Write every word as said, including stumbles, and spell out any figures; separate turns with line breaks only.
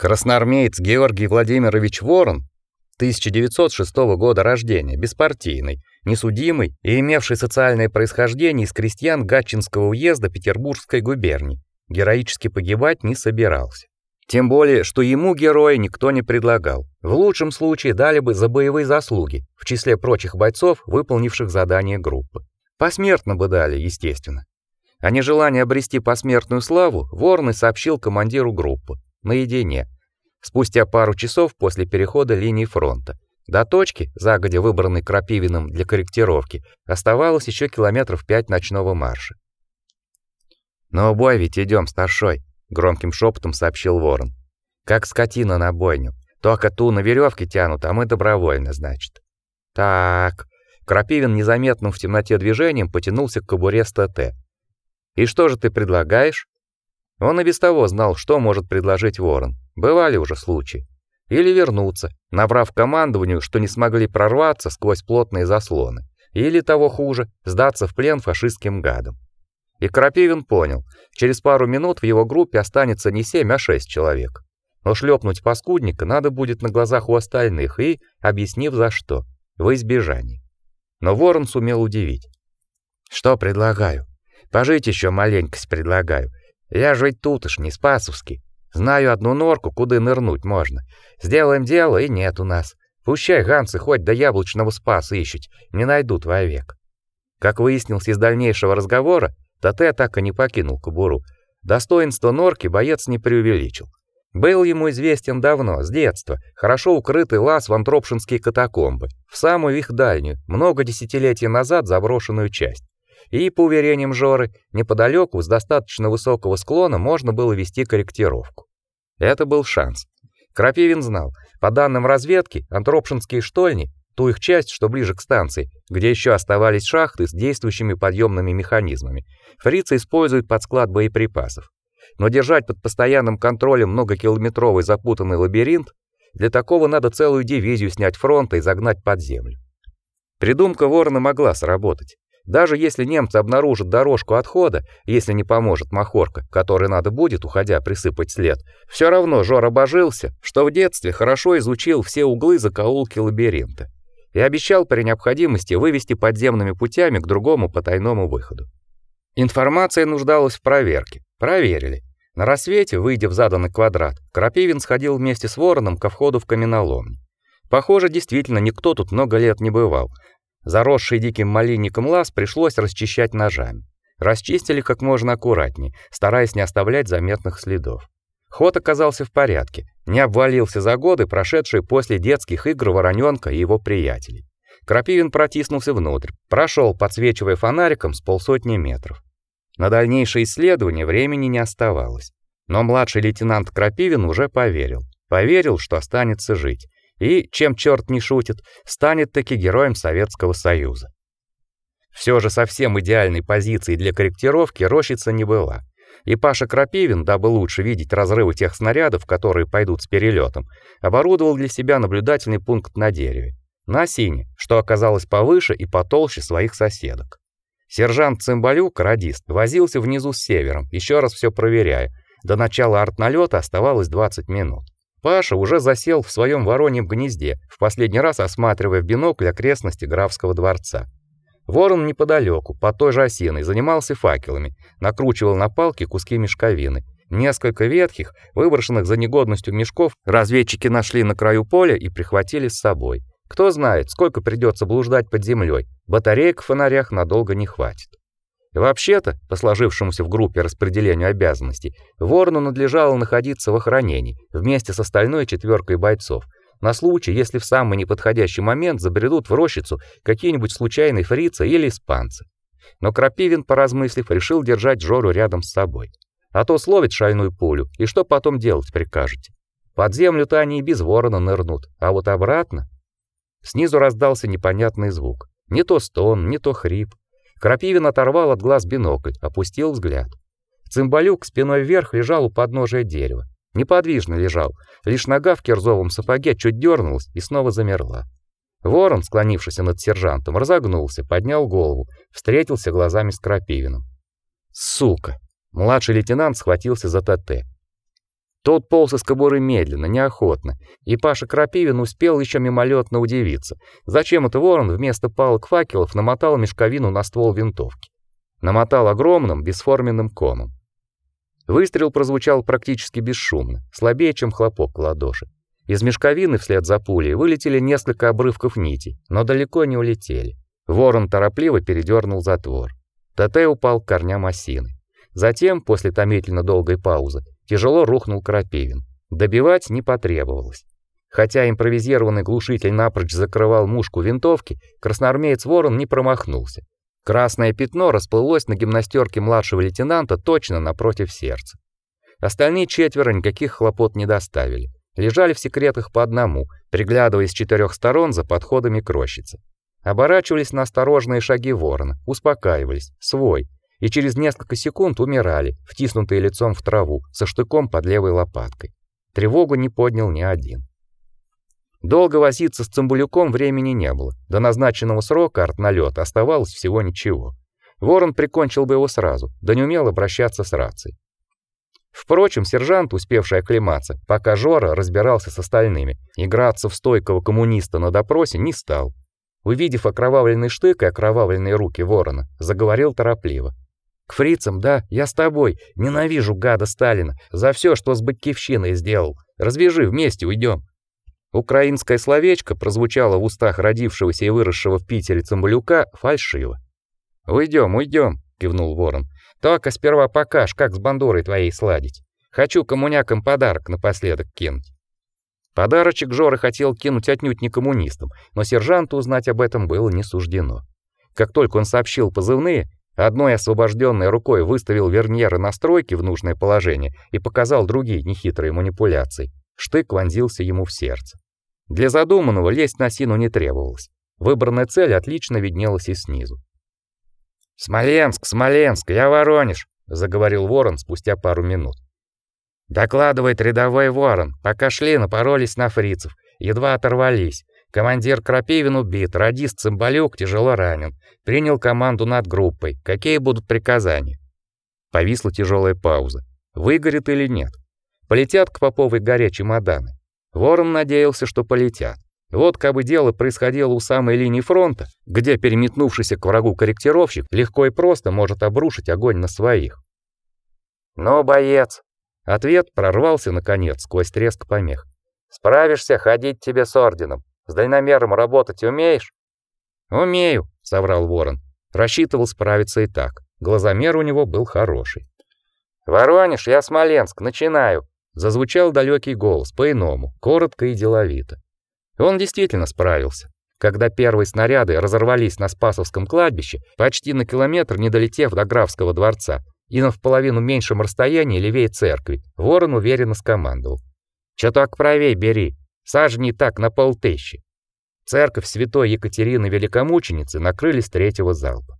Красноармеец Георгий Владимирович Ворон, тысяча девятьсот шестого года рождения, беспартийный, несудимый и имевший социальное происхождение из крестьян Гатчинского уезда Петербургской губернии, героически погибать не собирался. Тем более, что ему героя никто не предлагал. В лучшем случае дали бы за боевые заслуги, в числе прочих бойцов, выполнивших задание группы. Посмертно бы дали, естественно. О нежелании обрести посмертную славу Ворон и сообщил командиру группы, наедине, спустя пару часов после перехода линии фронта. До точки, загодя выбранной Крапивиным для корректировки, оставалось еще километров пять ночного марша. «На бой ведь идем, старшой», — громким шепотом сообщил Ворон. «Как скотина на бойню. Только ту на веревке тянут, а мы добровольно, значит». «Так». Крапивин незаметным в темноте движением потянулся к кобуре с ТТ. «И что же ты предлагаешь?» Он и без того знал, что может предложить Ворон. Бывали уже случаи. Или вернуться, набрав командованию, что не смогли прорваться сквозь плотные заслоны. Или того хуже, сдаться в плен фашистским гадам. И Крапивин понял, через пару минут в его группе останется не семь, а шесть человек. Но шлепнуть паскудника надо будет на глазах у остальных и, объяснив за что, во избежание. Но Ворон сумел удивить. «Что предлагаю? Пожить еще маленькость предлагаю. Я же ведь тут уж не спасовский. Знаю одну норку, куда нырнуть можно. Сделаем дело, и нет у нас. Пущай ганцы хоть до яблочного спаса ищут, не найдут вовек». Как выяснилось из дальнейшего разговора, ТТ так и не покинул кобуру. Достоинство норки боец не преувеличил. Был ему известен давно, с детства, хорошо укрытый лаз в антропшинские катакомбы, в самую их дальнюю, много десятилетий назад заброшенную часть. И, по уверениям Жоры, неподалеку с достаточно высокого склона можно было вести корректировку. Это был шанс. Крапивин знал, по данным разведки, антропшинские штольни, ту их часть, что ближе к станции, где еще оставались шахты с действующими подъемными механизмами, фрицы используют под склад боеприпасов. Но держать под постоянным контролем многокилометровый запутанный лабиринт, для такого надо целую дивизию снять фронта и загнать под землю. Придумка Ворона могла сработать. Даже если немцы обнаружат дорожку отхода, если не поможет махорка, которой надо будет, уходя, присыпать след, все равно Жора божился, что в детстве хорошо изучил все углы закоулки лабиринта и обещал при необходимости вывести подземными путями к другому потайному выходу. Информация нуждалась в проверке. Проверили. На рассвете, выйдя в заданный квадрат, Крапивин сходил вместе с Вороном ко входу в каменоломню. Похоже, действительно никто тут много лет не бывал. Заросший диким малинником лаз пришлось расчищать ножами. Расчистили как можно аккуратнее, стараясь не оставлять заметных следов. Ход оказался в порядке, не обвалился за годы, прошедшие после детских игр Воронёнка и его приятелей. Крапивин протиснулся внутрь, прошел, подсвечивая фонариком, с полсотни метров. На дальнейшее исследование времени не оставалось. Но младший лейтенант Крапивин уже поверил. Поверил, что останется жить. И, чем черт не шутит, станет таки героем Советского Союза. Все же совсем идеальной позиции для корректировки рощица не была. И Паша Крапивин, дабы лучше видеть разрывы тех снарядов, которые пойдут с перелетом, оборудовал для себя наблюдательный пункт на дереве. На осине, что оказалось повыше и потолще своих соседок. Сержант Цымбалюк, радист, возился внизу с севером, еще раз все проверяя. До начала артналета оставалось двадцать минут. Паша уже засел в своем вороньем гнезде, в последний раз осматривая в бинокль окрестности графского дворца. Ворон неподалеку, под той же осиной, занимался факелами, накручивал на палки куски мешковины. Несколько ветхих, выброшенных за негодностью мешков, разведчики нашли на краю поля и прихватили с собой. Кто знает, сколько придется блуждать под землей. Батареек в фонарях надолго не хватит. Вообще-то, по сложившемуся в группе распределению обязанностей, Ворону надлежало находиться в охранении вместе с остальной четверкой бойцов, на случай, если в самый неподходящий момент забредут в рощицу какие-нибудь случайные фрицы или испанцы. Но Крапивин, поразмыслив, решил держать Жору рядом с собой. А то словит шальную пулю, и что потом делать прикажете? Под землю-то они и без Ворона нырнут, а вот обратно... Снизу раздался непонятный звук. Не то стон, не то хрип. Крапивин оторвал от глаз бинокль, опустил взгляд. Цымбалюк спиной вверх лежал у подножия дерева. Неподвижно лежал, лишь нога в кирзовом сапоге чуть дернулась и снова замерла. Ворон, склонившись над сержантом, разогнулся, поднял голову, встретился глазами с Крапивиным. «Сука!» Младший лейтенант схватился за ТТ. Тот полз из кобуры медленно, неохотно, и Паша Крапивин успел еще мимолетно удивиться, зачем это ворон вместо палок факелов намотал мешковину на ствол винтовки. Намотал огромным бесформенным комом. Выстрел прозвучал практически бесшумно, слабее, чем хлопок в ладоши. Из мешковины вслед за пулей вылетели несколько обрывков нитей, но далеко не улетели. Ворон торопливо передернул затвор. ТТ упал к корням осины. Затем, после томительно долгой паузы, тяжело рухнул Крапивин. Добивать не потребовалось. Хотя импровизированный глушитель напрочь закрывал мушку винтовки, красноармеец Ворон не промахнулся. Красное пятно расплылось на гимнастерке младшего лейтенанта точно напротив сердца. Остальные четверо никаких хлопот не доставили. Лежали в секретах по одному, приглядываясь с четырех сторон за подходами к рощице. Оборачивались на осторожные шаги Ворона, успокаивались, свой, и через несколько секунд умирали, втиснутые лицом в траву, со штыком под левой лопаткой. Тревогу не поднял ни один. Долго возиться с Цымбалюком времени не было. До назначенного срока артналёта оставалось всего ничего. Ворон прикончил бы его сразу, да не умел обращаться с рацией. Впрочем, сержант, успевший оклематься, пока Жора разбирался с остальными, играться в стойкого коммуниста на допросе не стал. Увидев окровавленный штык и окровавленные руки Ворона, заговорил торопливо. «К фрицам, да, я с тобой. Ненавижу гада Сталина за все, что с батькивщиной сделал. Развяжи, вместе уйдем». Украинское словечко прозвучало в устах родившегося и выросшего в Питере Цымбалюка фальшиво. «Уйдем, уйдем», — кивнул Ворон. «Только сперва покажь, как с бандурой твоей сладить. Хочу коммунякам подарок напоследок кинуть». Подарочек Жора хотел кинуть отнюдь не коммунистам, но сержанту узнать об этом было не суждено. Как только он сообщил позывные, одной освобожденной рукой выставил верньеры настройки в нужное положение и показал другие нехитрые манипуляции. Штык вонзился ему в сердце. Для задуманного лезть на осину не требовалось. Выбранная цель отлично виднелась и снизу. «Смоленск, Смоленск, я Воронеж», — заговорил Ворон спустя пару минут. «Докладывает рядовой Ворон. Пока шли, напоролись на фрицев. Едва оторвались. Командир Крапивин убит, радист Цымбалюк тяжело ранен. Принял команду над группой. Какие будут приказания?» Повисла тяжелая пауза. Выгорит или нет? Полетят к Поповой горе чемоданы. Ворон надеялся, что полетят. Вот как бы дело происходило у самой линии фронта, где переметнувшийся к врагу корректировщик легко и просто может обрушить огонь на своих. «Ну, боец!» Ответ прорвался наконец сквозь треск помех. «Справишься, ходить тебе с орденом. С дальномером работать умеешь?» «Умею», — соврал Ворон. Рассчитывал справиться и так. Глазомер у него был хороший. «Воронеж, я Смоленск, начинаю», — зазвучал далекий голос по-иному, коротко и деловито. Он действительно справился. Когда первые снаряды разорвались на Спасовском кладбище, почти на километр не долетев до графского дворца, и на вполовину меньшем расстоянии левее церкви, Ворон уверенно скомандовал: «Чуток правей бери, сажни так на полтыщи». Церковь Святой Екатерины Великомученицы накрыли с третьего залпа.